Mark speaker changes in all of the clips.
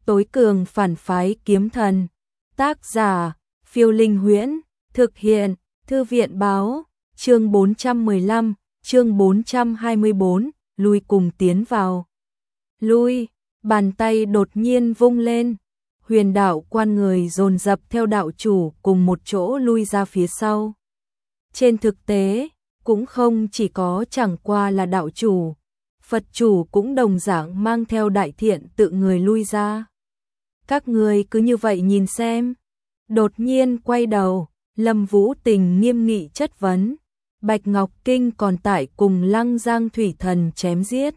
Speaker 1: tối cường phản phái kiếm thần. Tác giả, Phiêu Linh Huyễn, thực hiện, Thư viện báo, chương 415, chương 424, lui cùng tiến vào. Lui, bàn tay đột nhiên vung lên, huyền đạo quan người dồn dập theo đạo chủ cùng một chỗ lui ra phía sau. Trên thực tế, cũng không chỉ có chẳng qua là đạo chủ, Phật chủ cũng đồng dạng mang theo đại thiện tự người lui ra. Các người cứ như vậy nhìn xem. Đột nhiên quay đầu, Lâm Vũ Tình nghiêm nghị chất vấn. Bạch Ngọc Kinh còn tại cùng Lăng Giang Thủy Thần chém giết.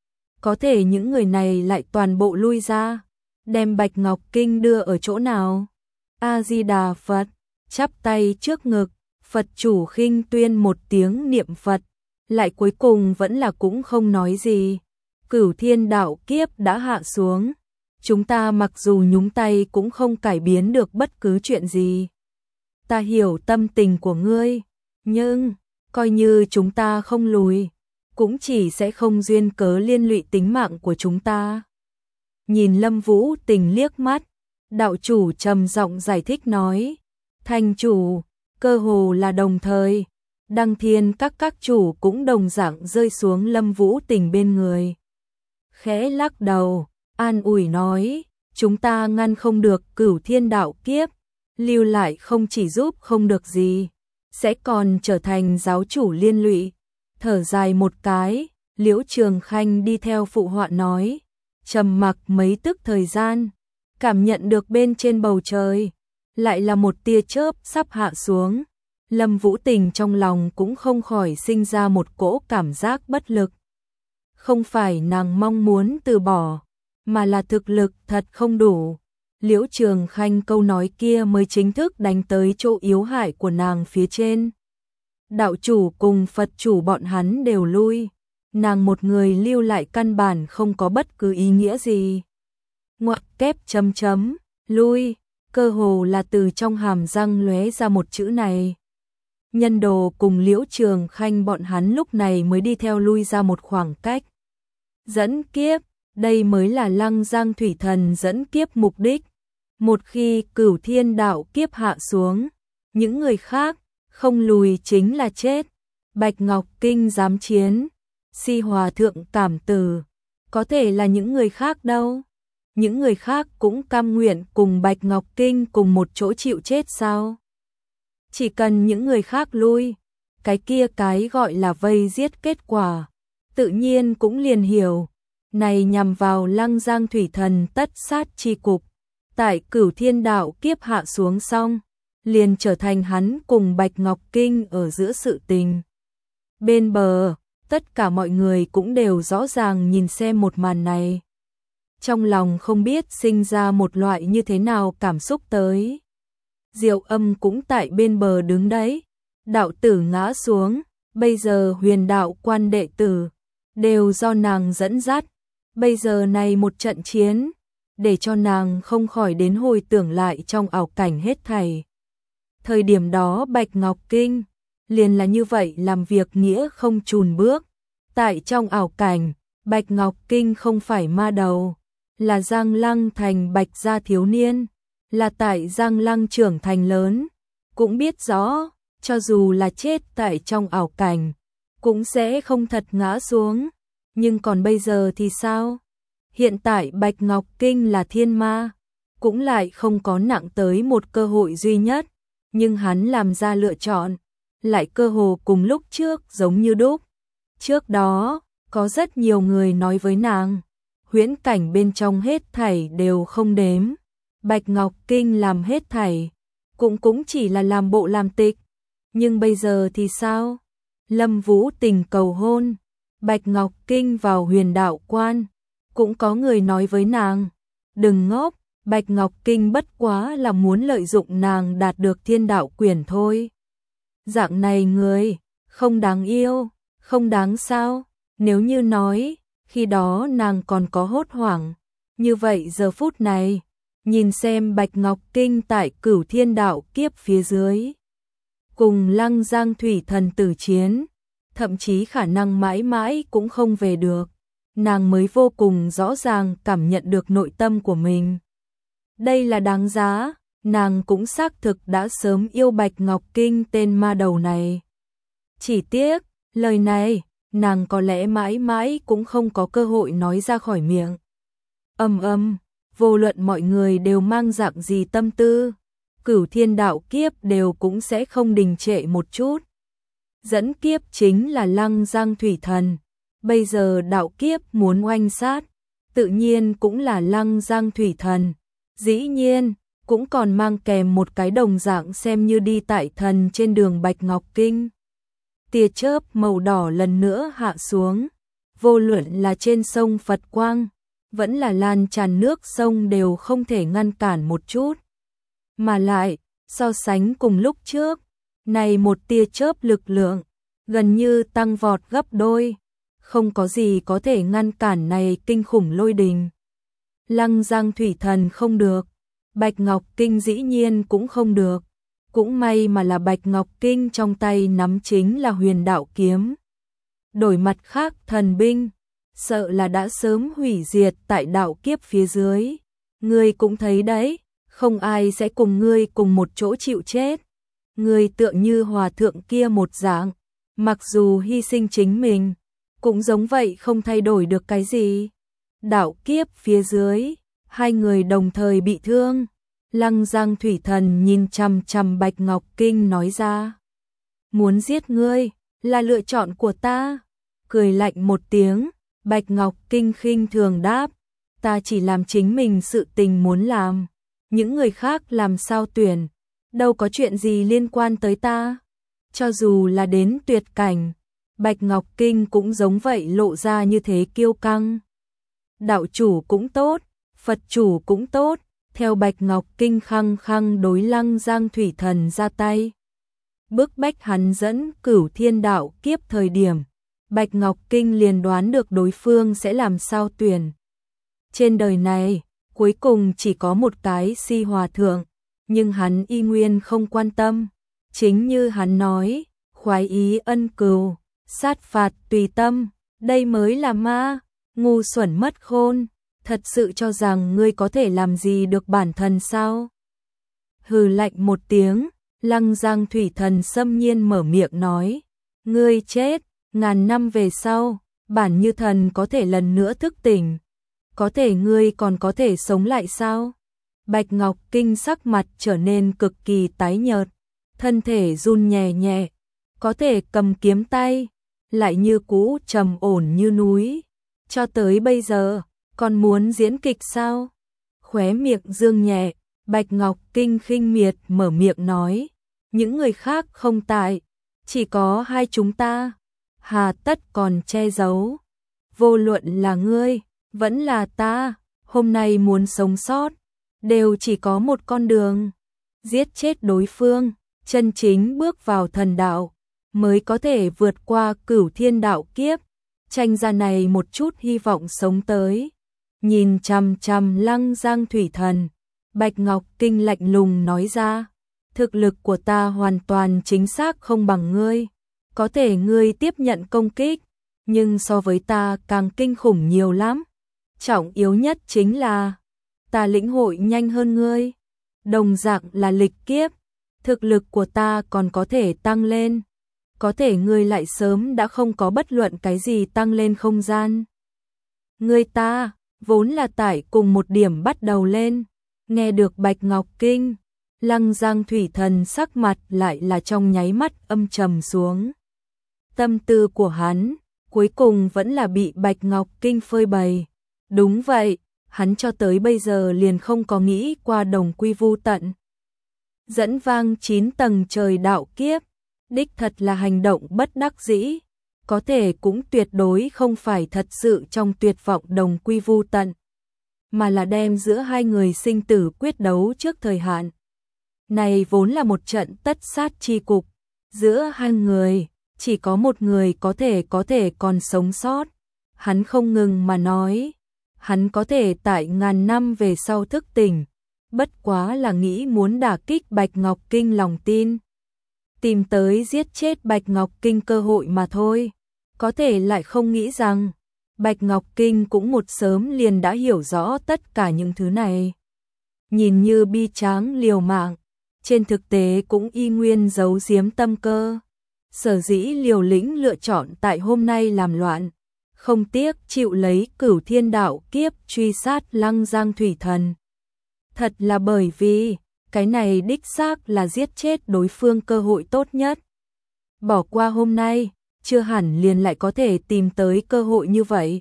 Speaker 1: Có thể những người này lại toàn bộ lui ra, đem Bạch Ngọc Kinh đưa ở chỗ nào? A-di-đà Phật, chắp tay trước ngực, Phật chủ khinh tuyên một tiếng niệm Phật, lại cuối cùng vẫn là cũng không nói gì. Cửu thiên đạo kiếp đã hạ xuống, chúng ta mặc dù nhúng tay cũng không cải biến được bất cứ chuyện gì. Ta hiểu tâm tình của ngươi, nhưng coi như chúng ta không lùi, cũng chỉ sẽ không duyên cớ liên lụy tính mạng của chúng ta. Nhìn Lâm Vũ Tình liếc mắt, đạo chủ trầm giọng giải thích nói, thành chủ, cơ hồ là đồng thời, Đăng Thiên các chủ cũng đồng dạng rơi xuống Lâm Vũ Tình bên người. Khẽ lắc đầu, an ủi nói, chúng ta ngăn không được cửu thiên đạo kiếp, lưu lại không chỉ giúp không được gì, sẽ còn trở thành giáo chủ liên lụy. Thở dài một cái, Liễu Trường Khanh đi theo phụ họa nói, trầm mặc mấy tức thời gian, cảm nhận được bên trên bầu trời, lại là một tia chớp sắp hạ xuống. Lâm Vũ Tình trong lòng cũng không khỏi sinh ra một cỗ cảm giác bất lực. Không phải nàng mong muốn từ bỏ, mà là thực lực thật không đủ. Liễu Trường Khanh câu nói kia mới chính thức đánh tới chỗ yếu hại của nàng phía trên. Đạo chủ cùng Phật chủ bọn hắn đều lui, nàng một người lưu lại căn bản không có bất cứ ý nghĩa gì. Ngoặc kép chấm chấm, lui, cơ hồ là từ trong hàm răng lóe ra một chữ này. Nhân đồ cùng Liễu Trường Khanh bọn hắn lúc này mới đi theo lui ra một khoảng cách. Dẫn kiếp, đây mới là Lăng Giang Thủy Thần dẫn kiếp mục đích. Một khi cửu thiên đạo kiếp hạ xuống, những người khác không lùi chính là chết. Bạch Ngọc Kinh dám chiến, Si Hòa Thượng cảm tử, có thể là những người khác đâu. Những người khác cũng cam nguyện cùng Bạch Ngọc Kinh cùng một chỗ chịu chết sao? Chỉ cần những người khác lui, cái kia cái gọi là vây giết kết quả, tự nhiên cũng liền hiểu. Này nhằm vào Lăng Giang Thủy Thần tất sát chi cục, tại cửu thiên đạo kiếp hạ xuống xong, liền trở thành hắn cùng Bạch Ngọc Kinh ở giữa sự tình. Bên bờ, tất cả mọi người cũng đều rõ ràng nhìn xem một màn này. Trong lòng không biết sinh ra một loại như thế nào cảm xúc tới. Diệu Âm cũng tại bên bờ đứng đấy, đạo tử ngã xuống, bây giờ huyền đạo quan đệ tử, đều do nàng dẫn dắt. Bây giờ này một trận chiến, để cho nàng không khỏi đến hồi tưởng lại trong ảo cảnh hết thảy. Thời điểm đó Bạch Ngọc Kinh, liền là như vậy làm việc nghĩa không chùn bước. Tại trong ảo cảnh, Bạch Ngọc Kinh không phải ma đầu, là Giang Lăng thành Bạch gia thiếu niên, là tại Giang Lăng trưởng thành lớn, cũng biết rõ, cho dù là chết tại trong ảo cảnh, cũng sẽ không thật ngã xuống. Nhưng còn bây giờ thì sao? Hiện tại Bạch Ngọc Kinh là thiên ma, cũng lại không có nặng tới một cơ hội duy nhất, nhưng hắn làm ra lựa chọn, lại cơ hồ cùng lúc trước giống như đúc. Trước đó, có rất nhiều người nói với nàng, huyễn cảnh bên trong hết thảy đều không đếm. Bạch Ngọc Kinh làm hết thảy, cũng chỉ là làm bộ làm tịch. Nhưng bây giờ thì sao? Lâm Vũ Tình cầu hôn, Bạch Ngọc Kinh vào huyền đạo quan, cũng có người nói với nàng, đừng ngốc, Bạch Ngọc Kinh bất quá là muốn lợi dụng nàng đạt được thiên đạo quyền thôi. Dạng này người, không đáng yêu, không đáng sao? Nếu như nói, khi đó nàng còn có hốt hoảng, như vậy giờ phút này, nhìn xem Bạch Ngọc Kinh tại cửu thiên đạo kiếp phía dưới, cùng Lăng Giang Thủy Thần tử chiến, thậm chí khả năng mãi mãi cũng không về được. nàng mới vô cùng rõ ràng cảm nhận được nội tâm của mình. Đây là đáng giá, nàng cũng xác thực đã sớm yêu Bạch Ngọc Kinh tên ma đầu này. Chỉ tiếc, lời này, nàng có lẽ mãi mãi cũng không có cơ hội nói ra khỏi miệng. Vô luận mọi người đều mang dạng gì tâm tư, Cửu Thiên đạo kiếp đều cũng sẽ không đình trệ một chút. Dẫn kiếp chính là Lăng Giang Thủy Thần, bây giờ đạo kiếp muốn oanh sát, tự nhiên cũng là Lăng Giang Thủy Thần, dĩ nhiên cũng còn mang kèm một cái đồng dạng xem như đi tại thần trên đường Bạch Ngọc Kinh. Tia chớp màu đỏ lần nữa hạ xuống, vô luận là trên sông Phật Quang, vẫn là lan tràn nước sông đều không thể ngăn cản một chút. Mà lại, so sánh cùng lúc trước, này một tia chớp lực lượng, gần như tăng vọt gấp đôi, không có gì có thể ngăn cản này kinh khủng lôi đình. Lăng Giang Thủy Thần không được, Bạch Ngọc Kinh dĩ nhiên cũng không được. Cũng may mà là Bạch Ngọc Kinh trong tay nắm chính là Huyền Đạo Kiếm. Đổi mặt khác thần binh, sợ là đã sớm hủy diệt tại đạo kiếp phía dưới. Ngươi cũng thấy đấy, không ai sẽ cùng ngươi cùng một chỗ chịu chết. Ngươi tựa như hòa thượng kia một dạng, mặc dù hy sinh chính mình, cũng giống vậy không thay đổi được cái gì. Đạo kiếp phía dưới, hai người đồng thời bị thương. Lăng Giang Thủy Thần nhìn chằm chằm Bạch Ngọc Kinh nói ra. Muốn giết ngươi, là lựa chọn của ta. Cười lạnh một tiếng, Bạch Ngọc Kinh khinh thường đáp. Ta chỉ làm chính mình sự tình muốn làm. Những người khác làm sao tuyển, đâu có chuyện gì liên quan tới ta. Cho dù là đến tuyệt cảnh, Bạch Ngọc Kinh cũng giống vậy lộ ra như thế kiêu căng. Đạo chủ cũng tốt, Phật chủ cũng tốt. Theo Bạch Ngọc Kinh khăng khăng đối Lăng Giang Thủy Thần ra tay. Bức bách hắn dẫn Cửu Thiên đạo kiếp thời điểm, Bạch Ngọc Kinh liền đoán được đối phương sẽ làm sao tuyển. Trên đời này, cuối cùng chỉ có một cái Si Hòa Thượng, nhưng hắn y nguyên không quan tâm. Chính như hắn nói, khoái ý ân cừu, sát phạt tùy tâm, đây mới là ma, ngu xuẩn mất khôn. Thật sự cho rằng ngươi có thể làm gì được bản thân sao? Hừ lạnh một tiếng, Lăng Giang Thủy Thần xâm nhiên mở miệng nói. Ngươi chết, ngàn năm về sau, bản như thần có thể lần nữa thức tỉnh. Có thể ngươi còn có thể sống lại sao? Bạch Ngọc Kinh sắc mặt trở nên cực kỳ tái nhợt, thân thể run nhẹ nhẹ, có thể cầm kiếm tay, lại như cũ trầm ổn như núi. Cho tới bây giờ, còn muốn diễn kịch sao? Khóe miệng dương nhẹ, Bạch Ngọc Kinh khinh miệt mở miệng nói. Những người khác không tại, chỉ có hai chúng ta. Hà tất còn che giấu. Vô luận là ngươi, vẫn là ta, hôm nay muốn sống sót, đều chỉ có một con đường. Giết chết đối phương, chân chính bước vào thần đạo, mới có thể vượt qua Cửu Thiên đạo kiếp. Tranh ra này một chút hy vọng sống tới. Nhìn chằm chằm Lăng Giang Thủy Thần, Bạch Ngọc Kinh lạnh lùng nói ra. Thực lực của ta hoàn toàn chính xác không bằng ngươi. Có thể ngươi tiếp nhận công kích, nhưng so với ta càng kinh khủng nhiều lắm. Trọng yếu nhất chính là, ta lĩnh hội nhanh hơn ngươi. Đồng dạng là lịch kiếp, thực lực của ta còn có thể tăng lên. Có thể ngươi lại sớm đã không có bất luận cái gì tăng lên không gian. Ngươi ta vốn là tại cùng một điểm bắt đầu lên. Nghe được Bạch Ngọc Kinh, Lăng Giang Thủy Thần sắc mặt lại là trong nháy mắt âm trầm xuống. Tâm tư của hắn, cuối cùng vẫn là bị Bạch Ngọc Kinh phơi bày. Đúng vậy, hắn cho tới bây giờ liền không có nghĩ qua đồng quy vu tận. Dẫn vang 9 tầng trời đạo kiếp, đích thật là hành động bất đắc dĩ. Có thể cũng tuyệt đối không phải thật sự trong tuyệt vọng đồng quy vu tận, mà là đem giữa hai người sinh tử quyết đấu trước thời hạn. Này vốn là một trận tất sát chi cục, giữa hai người, chỉ có một người có thể còn sống sót. Hắn không ngừng mà nói, hắn có thể tại ngàn năm về sau thức tỉnh, bất quá là nghĩ muốn đả kích Bạch Ngọc Kinh lòng tin. Tìm tới giết chết Bạch Ngọc Kinh cơ hội mà thôi. Có thể lại không nghĩ rằng, Bạch Ngọc Kinh cũng một sớm liền đã hiểu rõ tất cả những thứ này. Nhìn như bi tráng liều mạng, trên thực tế cũng y nguyên giấu giếm tâm cơ. Sở dĩ liều lĩnh lựa chọn tại hôm nay làm loạn, không tiếc chịu lấy Cửu Thiên đạo kiếp truy sát Lăng Giang Thủy Thần. Thật là bởi vì, cái này đích xác là giết chết đối phương cơ hội tốt nhất. Bỏ qua hôm nay, chưa hẳn liền lại có thể tìm tới cơ hội như vậy.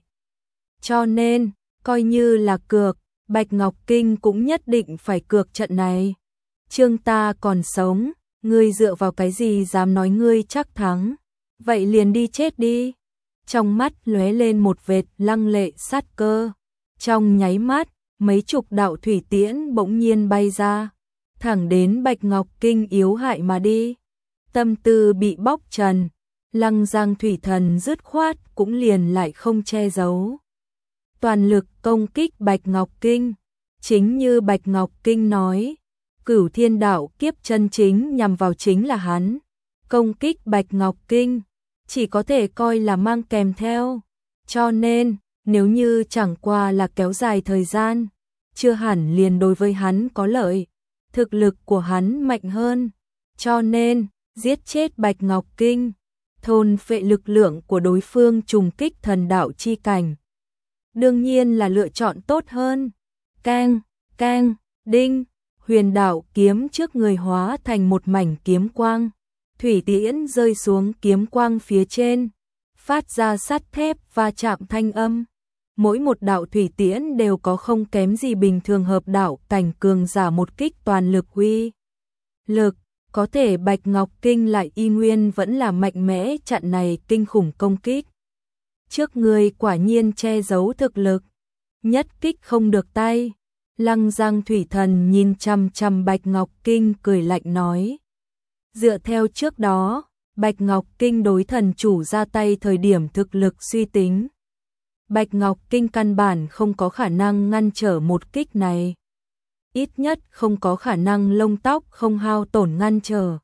Speaker 1: Cho nên, coi như là cược, Bạch Ngọc Kinh cũng nhất định phải cược trận này. Trương ta còn sống, ngươi dựa vào cái gì dám nói ngươi chắc thắng, vậy liền đi chết đi. Trong mắt lóe lên một vệt lăng lệ sát cơ. Trong nháy mắt, mấy chục đạo thủy tiễn bỗng nhiên bay ra, thẳng đến Bạch Ngọc Kinh yếu hại mà đi. Tâm tư bị bóc trần, Lăng Giang Thủy Thần dứt khoát cũng liền lại không che giấu. Toàn lực công kích Bạch Ngọc Kinh, chính như Bạch Ngọc Kinh nói, Cửu Thiên đạo kiếp chân chính nhằm vào chính là hắn. Công kích Bạch Ngọc Kinh chỉ có thể coi là mang kèm theo. Cho nên, nếu như chẳng qua là kéo dài thời gian, chưa hẳn liền đối với hắn có lợi. Thực lực của hắn mạnh hơn. Cho nên, giết chết Bạch Ngọc Kinh, thôn phệ lực lượng của đối phương trùng kích thần đạo chi cảnh. Đương nhiên là lựa chọn tốt hơn. Keng, keng, đinh, huyền đạo kiếm trước người hóa thành một mảnh kiếm quang. Thủy tiễn rơi xuống kiếm quang phía trên, phát ra sắt thép va chạm thanh âm. Mỗi một đạo thủy tiễn đều có không kém gì bình thường hợp đạo cảnh cường giả một kích toàn lực uy lực, có thể Bạch Ngọc Kinh lại y nguyên vẫn là mạnh mẽ chặn này kinh khủng công kích. Trước người quả nhiên che giấu thực lực, nhất kích không được tay. Lăng Giang Thủy Thần nhìn chằm chằm Bạch Ngọc Kinh cười lạnh nói. Dựa theo trước đó, Bạch Ngọc Kinh đối thần chủ ra tay thời điểm thực lực suy tính, Bạch Ngọc Kinh căn bản không có khả năng ngăn trở một kích này. Ít nhất không có khả năng lông tóc không hao tổn ngăn trở.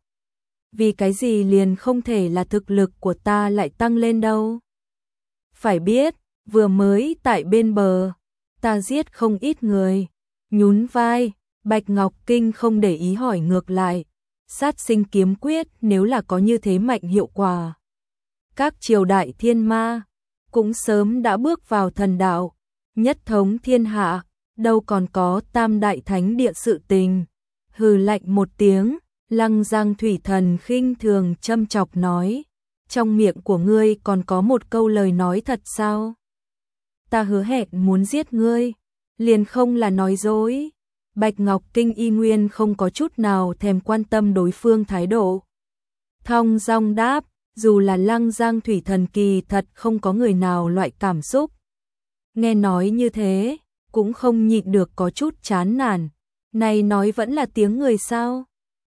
Speaker 1: Vì cái gì liền không thể là thực lực của ta lại tăng lên đâu. Phải biết, vừa mới tại bên bờ, ta giết không ít người. Nhún vai, Bạch Ngọc Kinh không để ý hỏi ngược lại. Sát sinh kiếm quyết nếu là có như thế mạnh hiệu quả, các triều đại thiên ma cũng sớm đã bước vào thần đạo, nhất thống thiên hạ, đâu còn có tam đại thánh địa sự tình. Hừ lạnh một tiếng, Lăng Giang Thủy Thần khinh thường châm chọc nói, trong miệng của ngươi còn có một câu lời nói thật sao? Ta hứa hẹn muốn giết ngươi, liền không là nói dối. Bạch Ngọc Kinh y nguyên không có chút nào thèm quan tâm đối phương thái độ. Thong dong đáp, dù là Lăng Giang Thủy Thần kỳ thật không có người nào loại cảm xúc. Nghe nói như thế, cũng không nhịn được có chút chán nản. Này nói vẫn là tiếng người sao?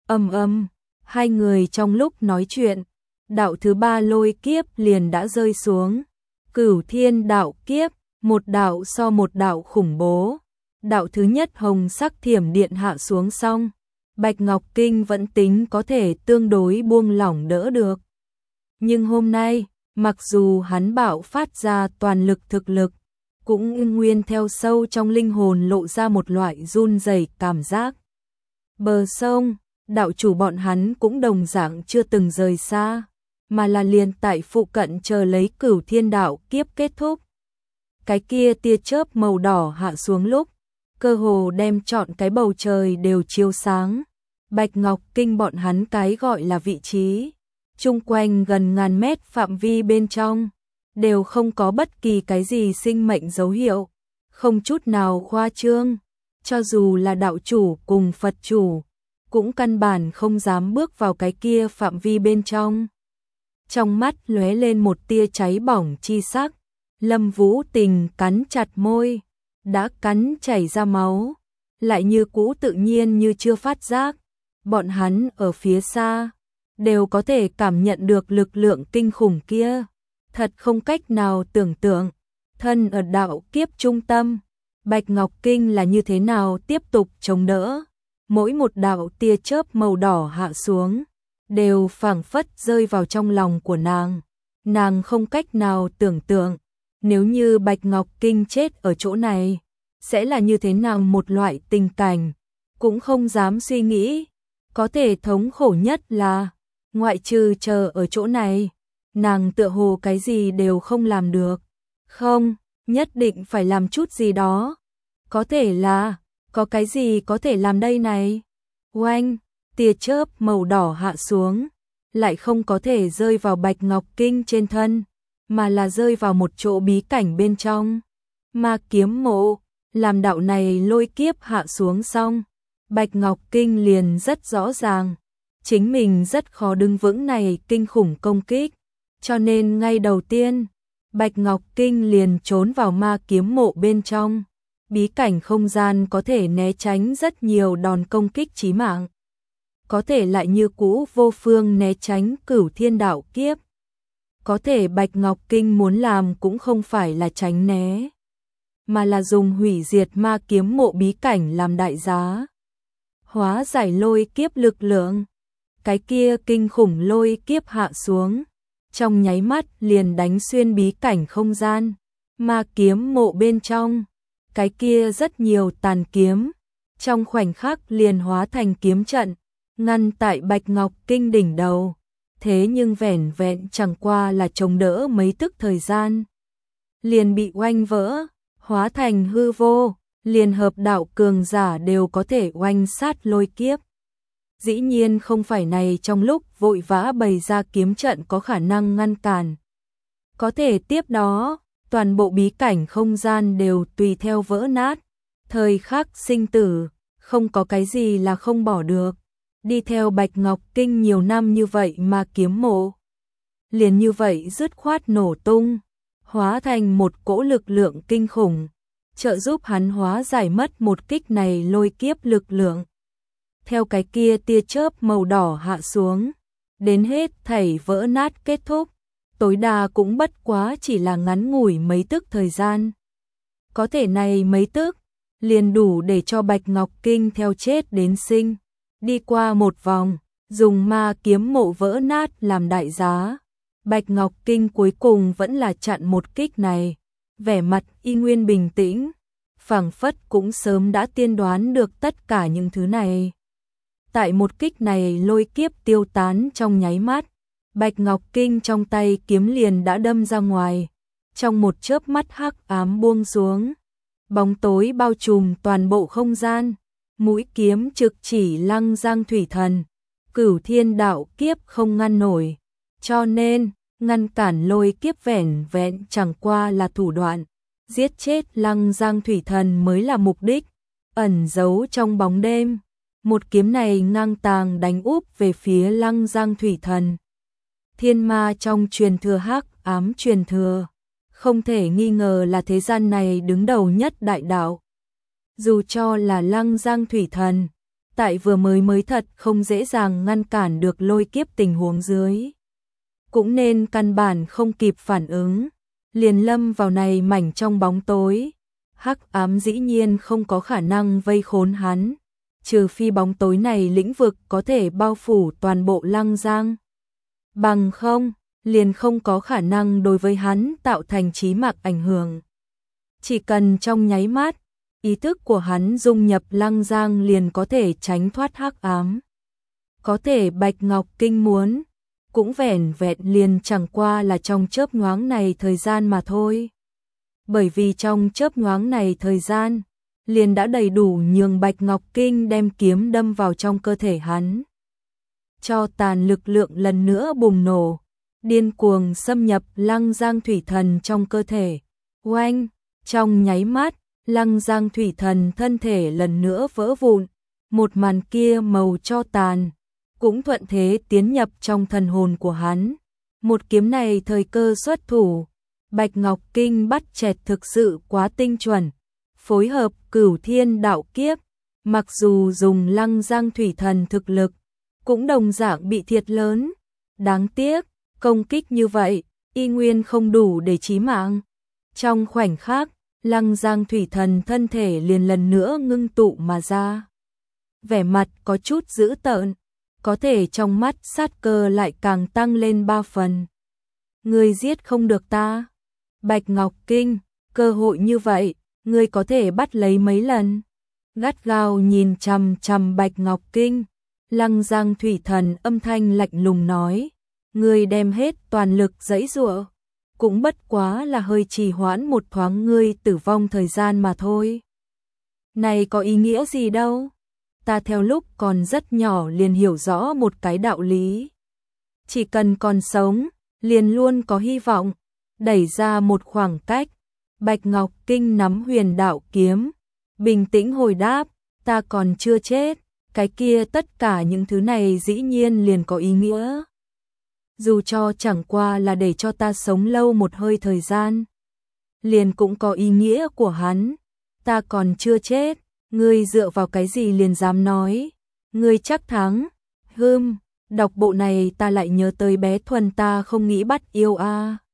Speaker 1: Hai người trong lúc nói chuyện, đạo thứ ba lôi kiếp liền đã rơi xuống. Cửu Thiên đạo kiếp, một đạo so một đạo khủng bố. Đạo thứ nhất hồng sắc thiểm điện hạ xuống xong, Bạch Ngọc Kinh vẫn tính có thể tương đối buông lỏng đỡ được. Nhưng hôm nay, mặc dù hắn bạo phát ra toàn lực thực lực, cũng nguyên theo sâu trong linh hồn lộ ra một loại run rẩy cảm giác. Bờ sông, đạo chủ bọn hắn cũng đồng dạng chưa từng rời xa, mà là liền tại phụ cận chờ lấy Cửu Thiên đạo kiếp kết thúc. Cái kia tia chớp màu đỏ hạ xuống lúc, cơ hồ đem trọn cái bầu trời đều chiếu sáng. Bạch Ngọc Kinh bọn hắn cái gọi là vị trí, chung quanh gần ngàn mét phạm vi bên trong, đều không có bất kỳ cái gì sinh mệnh dấu hiệu, không chút nào khoa trương. Cho dù là đạo chủ cùng Phật chủ, cũng căn bản không dám bước vào cái kia phạm vi bên trong. Trong mắt lóe lên một tia cháy bỏng chi sắc, Lâm Vũ Tình cắn chặt môi, đã cắn chảy ra máu, lại như cũ tự nhiên như chưa phát giác. Bọn hắn ở phía xa, đều có thể cảm nhận được lực lượng kinh khủng kia. Thật không cách nào tưởng tượng, thân ở đạo kiếp trung tâm, Bạch Ngọc Kinh là như thế nào tiếp tục chống đỡ. Mỗi một đạo tia chớp màu đỏ hạ xuống, đều phảng phất rơi vào trong lòng của nàng. Nàng không cách nào tưởng tượng, Nếu như Bạch Ngọc Kinh chết ở chỗ này, sẽ là như thế nào một loại tình cảnh, cũng không dám suy nghĩ. Có thể thống khổ nhất là, ngoại trừ chờ ở chỗ này, nàng tựa hồ cái gì đều không làm được. Không, nhất định phải làm chút gì đó. Có thể là, có cái gì có thể làm đây này? Oanh, tia chớp màu đỏ hạ xuống, lại không có thể rơi vào Bạch Ngọc Kinh trên thân, mà là rơi vào một chỗ bí cảnh bên trong. Ma kiếm mộ, làm đạo này lôi kiếp hạ xuống xong, Bạch Ngọc Kinh liền rất rõ ràng, chính mình rất khó đứng vững này kinh khủng công kích, cho nên ngay đầu tiên, Bạch Ngọc Kinh liền trốn vào ma kiếm mộ bên trong. Bí cảnh không gian có thể né tránh rất nhiều đòn công kích chí mạng, có thể lại như cũ vô phương né tránh Cửu Thiên đạo kiếp. Có thể Bạch Ngọc Kinh muốn làm cũng không phải là tránh né, mà là dùng hủy diệt ma kiếm mộ bí cảnh làm đại giá, hóa giải lôi kiếp lực lượng. Cái kia kinh khủng lôi kiếp hạ xuống, trong nháy mắt liền đánh xuyên bí cảnh không gian, ma kiếm mộ bên trong. Cái kia rất nhiều tàn kiếm, trong khoảnh khắc liền hóa thành kiếm trận, ngăn tại Bạch Ngọc Kinh đỉnh đầu. Thế nhưng vẻn vẹn chẳng qua là chống đỡ mấy tức thời gian, liền bị oanh vỡ, hóa thành hư vô, liền hợp đạo cường giả đều có thể oanh sát lôi kiếp. Dĩ nhiên không phải này trong lúc vội vã bày ra kiếm trận có khả năng ngăn cản. Có thể tiếp đó, toàn bộ bí cảnh không gian đều tùy theo vỡ nát, thời khắc sinh tử, không có cái gì là không bỏ được. Đi theo Bạch Ngọc Kinh nhiều năm như vậy mà kiếm mộ, liền như vậy dứt khoát nổ tung, hóa thành một cỗ lực lượng kinh khủng, trợ giúp hắn hóa giải mất một kích này lôi kiếp lực lượng. Theo cái kia tia chớp màu đỏ hạ xuống, đến hết thảy vỡ nát kết thúc, tối đa cũng bất quá chỉ là ngắn ngủi mấy tức thời gian. Có thể này mấy tức, liền đủ để cho Bạch Ngọc Kinh theo chết đến sinh, đi qua một vòng, dùng ma kiếm mộ vỡ nát làm đại giá. Bạch Ngọc Kinh cuối cùng vẫn là chặn một kích này, vẻ mặt y nguyên bình tĩnh, phảng phất cũng sớm đã tiên đoán được tất cả những thứ này. Tại một kích này lôi kiếp tiêu tán trong nháy mắt, Bạch Ngọc Kinh trong tay kiếm liền đã đâm ra ngoài, trong một chớp mắt hắc ám buông xuống, bóng tối bao trùm toàn bộ không gian, mũi kiếm trực chỉ Lăng Giang Thủy Thần, Cửu Thiên đạo kiếp không ngăn nổi, cho nên ngăn cản lôi kiếp vẻn vẹn chẳng qua là thủ đoạn, giết chết Lăng Giang Thủy Thần mới là mục đích. Ẩn giấu trong bóng đêm, một kiếm này ngang tàng đánh úp về phía Lăng Giang Thủy Thần. Thiên ma trong truyền thừa hắc ám truyền thừa, không thể nghi ngờ là thế gian này đứng đầu nhất đại đạo. Dù cho là Lăng Giang Thủy Thần, tại vừa mới thật không dễ dàng ngăn cản được lôi kiếp tình huống dưới, cũng nên căn bản không kịp phản ứng, liền lâm vào này mảnh trong bóng tối. Hắc ám dĩ nhiên không có khả năng vây khốn hắn, trừ phi bóng tối này lĩnh vực có thể bao phủ toàn bộ Lăng Giang. Bằng không, liền không có khả năng đối với hắn tạo thành chí mạng ảnh hưởng. Chỉ cần trong nháy mắt, ý thức của hắn dung nhập Lăng Giang liền có thể tránh thoát hắc ám. Có thể Bạch Ngọc Kinh muốn, cũng vẻn vẹn liền chẳng qua là trong chớp nhoáng này thời gian mà thôi. Bởi vì trong chớp nhoáng này thời gian, liền đã đầy đủ nhường Bạch Ngọc Kinh đem kiếm đâm vào trong cơ thể hắn. Cho tàn lực lượng lần nữa bùng nổ, điên cuồng xâm nhập Lăng Giang Thủy Thần trong cơ thể. Oanh, trong nháy mắt, Lăng Giang Thủy Thần thân thể lần nữa vỡ vụn, một màn kia màu cho tàn, cũng thuận thế tiến nhập trong thần hồn của hắn. Một kiếm này thời cơ xuất thủ, Bạch Ngọc Kinh bắt chẹt thực sự quá tinh chuẩn, phối hợp Cửu Thiên đạo kiếp, mặc dù dùng Lăng Giang Thủy Thần thực lực, cũng đồng dạng bị thiệt lớn. Đáng tiếc, công kích như vậy, y nguyên không đủ để chí mạng. Trong khoảnh khắc, Lăng Giang Thủy Thần thân thể liền lần nữa ngưng tụ mà ra. Vẻ mặt có chút dữ tợn, có thể trong mắt sát cơ lại càng tăng lên 3 phần. Người giết không được ta. Bạch Ngọc Kinh, cơ hội như vậy, ngươi có thể bắt lấy mấy lần? Gắt gao nhìn chằm chằm Bạch Ngọc Kinh, Lăng Giang Thủy Thần âm thanh lạnh lùng nói, ngươi đem hết toàn lực giãy giụa, cũng bất quá là hơi trì hoãn một thoáng ngươi tử vong thời gian mà thôi. Này có ý nghĩa gì đâu? Ta theo lúc còn rất nhỏ liền hiểu rõ một cái đạo lý. Chỉ cần còn sống, liền luôn có hy vọng. Đẩy ra một khoảng cách, Bạch Ngọc Kinh nắm huyền đạo kiếm, bình tĩnh hồi đáp, ta còn chưa chết, cái kia tất cả những thứ này dĩ nhiên liền có ý nghĩa. Dù cho chẳng qua là để cho ta sống lâu một hơi thời gian, liền cũng có ý nghĩa của hắn. Ta còn chưa chết, ngươi dựa vào cái gì liền dám nói, ngươi chắc thắng. Đọc bộ này ta lại nhớ tới bé Thuần ta không nghĩ bắt yêu a.